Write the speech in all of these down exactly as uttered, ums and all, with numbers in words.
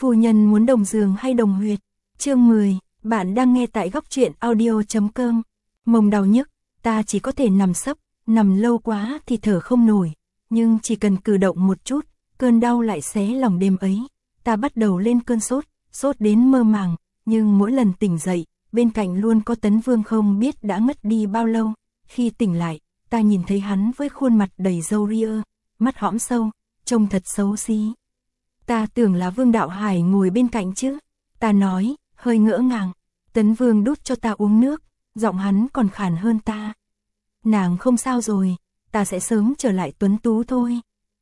Phu nhân muốn đồng giường hay đồng huyệt? Chương mười, bạn đang nghe tại góc truyện audio chấm com. Mông đau nhức, ta chỉ có thể nằm sấp, nằm lâu quá thì thở không nổi, nhưng chỉ cần cử động một chút, cơn đau lại xé lòng đêm ấy. Ta bắt đầu lên cơn sốt, sốt đến mơ màng, nhưng mỗi lần tỉnh dậy, bên cạnh luôn có Tấn Vương không biết đã ngất đi bao lâu. Khi tỉnh lại, ta nhìn thấy hắn với khuôn mặt đầy râu ria, mắt hõm sâu, trông thật xấu xí. Ta tưởng là Vương Đạo Hải ngồi bên cạnh chứ. Ta nói, hơi ngỡ ngàng. Tấn Vương đút cho ta uống nước, giọng hắn còn khàn hơn ta. Nàng không sao rồi, ta sẽ sớm trở lại tuấn tú thôi.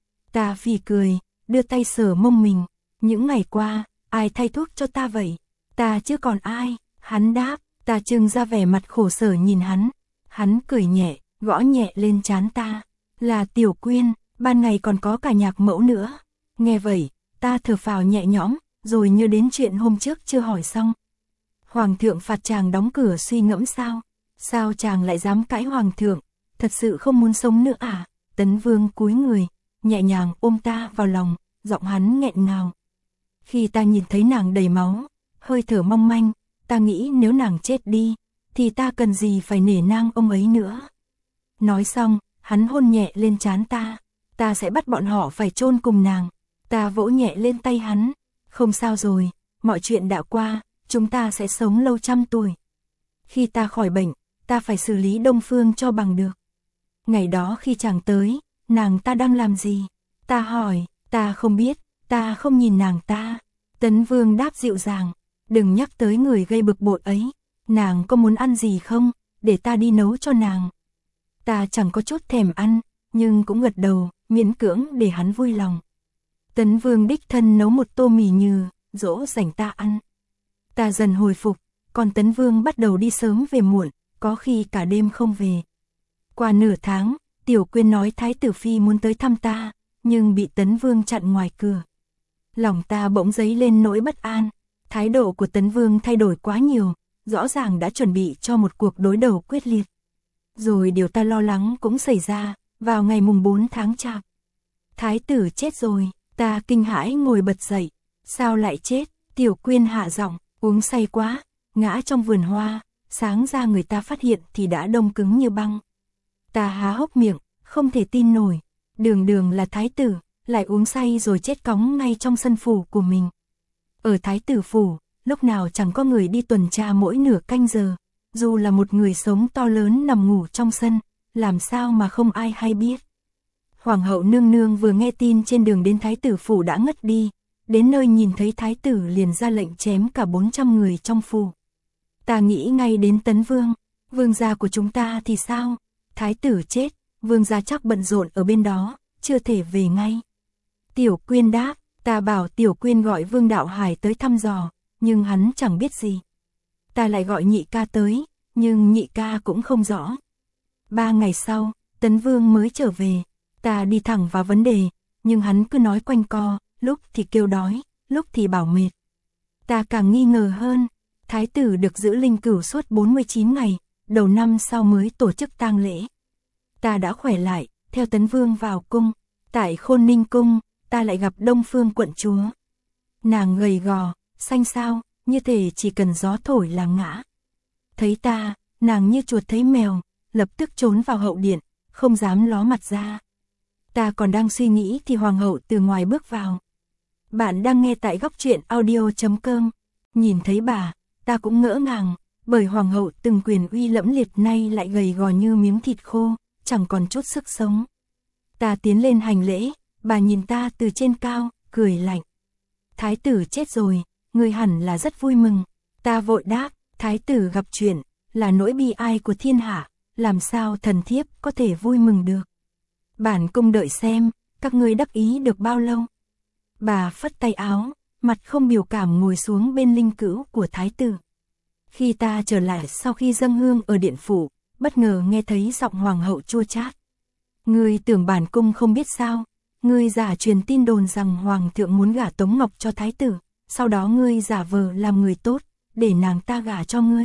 Ta phì cười, đưa tay sờ mông mình. Những ngày qua, ai thay thuốc cho ta vậy? Ta chứ còn ai? Hắn đáp. Ta trưng ra vẻ mặt khổ sở nhìn hắn. Hắn cười nhẹ, gõ nhẹ lên trán ta. Là Tiểu Quyên, ban ngày còn có cả nhạc mẫu nữa. Nghe vậy, ta thở phào nhẹ nhõm, rồi nhớ đến chuyện hôm trước chưa hỏi xong. Hoàng thượng phạt chàng đóng cửa suy ngẫm sao? Sao chàng lại dám cãi hoàng thượng? Thật sự không muốn sống nữa à? Tấn Vương cúi người, nhẹ nhàng ôm ta vào lòng, giọng hắn nghẹn ngào. Khi ta nhìn thấy nàng đầy máu, hơi thở mong manh, ta nghĩ nếu nàng chết đi, thì ta cần gì phải nể nang ông ấy nữa. Nói xong, hắn hôn nhẹ lên trán ta. Ta sẽ bắt bọn họ phải chôn cùng nàng. Ta vỗ nhẹ lên tay hắn. Không sao rồi, mọi chuyện đã qua, chúng ta sẽ sống lâu trăm tuổi. Khi ta khỏi bệnh, ta phải xử lý Đông Phương cho bằng được. Ngày đó khi chàng tới, nàng ta đang làm gì? Ta hỏi, ta không biết, ta không nhìn nàng ta. Tấn Vương đáp dịu dàng, đừng nhắc tới người gây bực bội ấy. Nàng có muốn ăn gì không? Để ta đi nấu cho nàng. Ta chẳng có chút thèm ăn, nhưng cũng gật đầu, miễn cưỡng để hắn vui lòng. Tấn Vương đích thân nấu một tô mì nhừ, dỗ dành ta ăn. Ta dần hồi phục, còn Tấn Vương bắt đầu đi sớm về muộn, có khi cả đêm không về. Qua nửa tháng, Tiểu Quyên nói Thái tử Phi muốn tới thăm ta, nhưng bị Tấn Vương chặn ngoài cửa. Lòng ta bỗng dấy lên nỗi bất an. Thái độ của Tấn Vương thay đổi quá nhiều, rõ ràng đã chuẩn bị cho một cuộc đối đầu quyết liệt. Rồi điều ta lo lắng cũng xảy ra, vào ngày mùng bốn tháng Chạp. Thái tử chết rồi, ta kinh hãi ngồi bật dậy. Sao lại chết? Tiểu Quyên hạ giọng, uống say quá, ngã trong vườn hoa, sáng ra người ta phát hiện thì đã đông cứng như băng. Ta há hốc miệng, không thể tin nổi, đường đường là thái tử, lại uống say rồi chết cóng ngay trong sân phủ của mình. Ở thái tử phủ, lúc nào chẳng có người đi tuần tra mỗi nửa canh giờ, dù là một người sống to lớn nằm ngủ trong sân, làm sao mà không ai hay biết. Hoàng hậu nương nương vừa nghe tin trên đường đến thái tử phủ đã ngất đi, đến nơi nhìn thấy thái tử liền ra lệnh chém cả bốn trăm người trong phủ. Ta nghĩ ngay đến Tấn Vương, vương gia của chúng ta thì sao? Thái tử chết, vương gia chắc bận rộn ở bên đó, chưa thể về ngay. Tiểu Quyên đáp, ta bảo Tiểu Quyên gọi Vương Đạo Hải tới thăm dò, nhưng hắn chẳng biết gì. Ta lại gọi nhị ca tới, nhưng nhị ca cũng không rõ. Ba ngày sau, Tấn Vương mới trở về. Ta đi thẳng vào vấn đề, nhưng hắn cứ nói quanh co, lúc thì kêu đói, lúc thì bảo mệt. Ta càng nghi ngờ hơn, thái tử được giữ linh cửu suốt bốn mươi chín ngày, đầu năm sau mới tổ chức tang lễ. Ta đã khỏe lại, theo Tấn Vương vào cung. Tại Khôn Ninh cung, ta lại gặp Đông Phương quận chúa. Nàng gầy gò, xanh xao, như thể chỉ cần gió thổi là ngã. Thấy ta, nàng như chuột thấy mèo, lập tức trốn vào hậu điện, không dám ló mặt ra. Ta còn đang suy nghĩ thì hoàng hậu từ ngoài bước vào. Bạn đang nghe tại góc truyện audio chấm com. Nhìn thấy bà, ta cũng ngỡ ngàng, bởi hoàng hậu từng quyền uy lẫm liệt nay lại gầy gò như miếng thịt khô, chẳng còn chút sức sống. Ta tiến lên hành lễ, bà nhìn ta từ trên cao, cười lạnh. Thái tử chết rồi, người hẳn là rất vui mừng. Ta vội đáp, thái tử gặp chuyện, là nỗi bi ai của thiên hạ, làm sao thần thiếp có thể vui mừng được. Bản cung đợi xem, các ngươi đắc ý được bao lâu. Bà phất tay áo, mặt không biểu cảm ngồi xuống bên linh cữu của thái tử. Khi ta trở lại sau khi dâng hương ở điện phủ, bất ngờ nghe thấy giọng hoàng hậu chua chát. Ngươi tưởng bản cung không biết sao? Ngươi giả truyền tin đồn rằng hoàng thượng muốn gả Tống Ngọc cho thái tử, sau đó ngươi giả vờ làm người tốt, để nàng ta gả cho ngươi.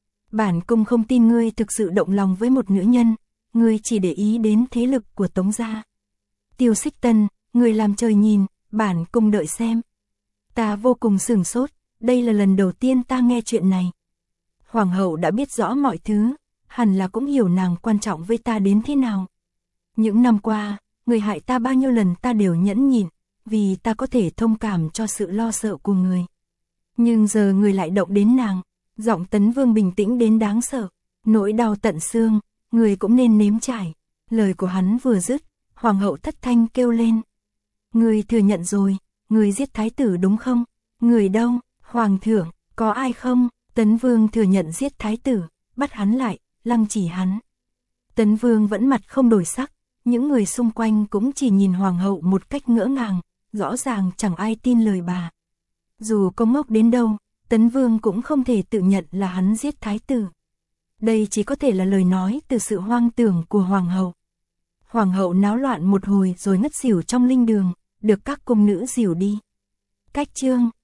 Bản cung không tin ngươi thực sự động lòng với một nữ nhân, ngươi chỉ để ý đến thế lực của Tống gia. Tiêu Xích Tân, ngươi làm trời nhìn, bản cung đợi xem. Ta vô cùng sửng sốt, đây là lần đầu tiên ta nghe chuyện này. Hoàng hậu đã biết rõ mọi thứ, hẳn là cũng hiểu nàng quan trọng với ta đến thế nào. Những năm qua, người hại ta bao nhiêu lần ta đều nhẫn nhịn, vì ta có thể thông cảm cho sự lo sợ của người. Nhưng giờ người lại động đến nàng, giọng Tấn Vương bình tĩnh đến đáng sợ, nỗi đau tận xương, người cũng nên nếm trải. Lời của hắn vừa dứt, hoàng hậu thất thanh kêu lên. Người thừa nhận rồi, người giết thái tử đúng không? Người đâu? Hoàng thượng, có ai không? Tấn Vương thừa nhận giết thái tử, bắt hắn lại, lăng chỉ hắn. Tấn Vương vẫn mặt không đổi sắc, những người xung quanh cũng chỉ nhìn hoàng hậu một cách ngỡ ngàng, rõ ràng chẳng ai tin lời bà. Dù có ngốc đến đâu, Tấn Vương cũng không thể tự nhận là hắn giết thái tử. Đây chỉ có thể là lời nói từ sự hoang tưởng của hoàng hậu. Hoàng hậu náo loạn một hồi rồi ngất xỉu trong linh đường, được các cung nữ dìu đi. Cách chương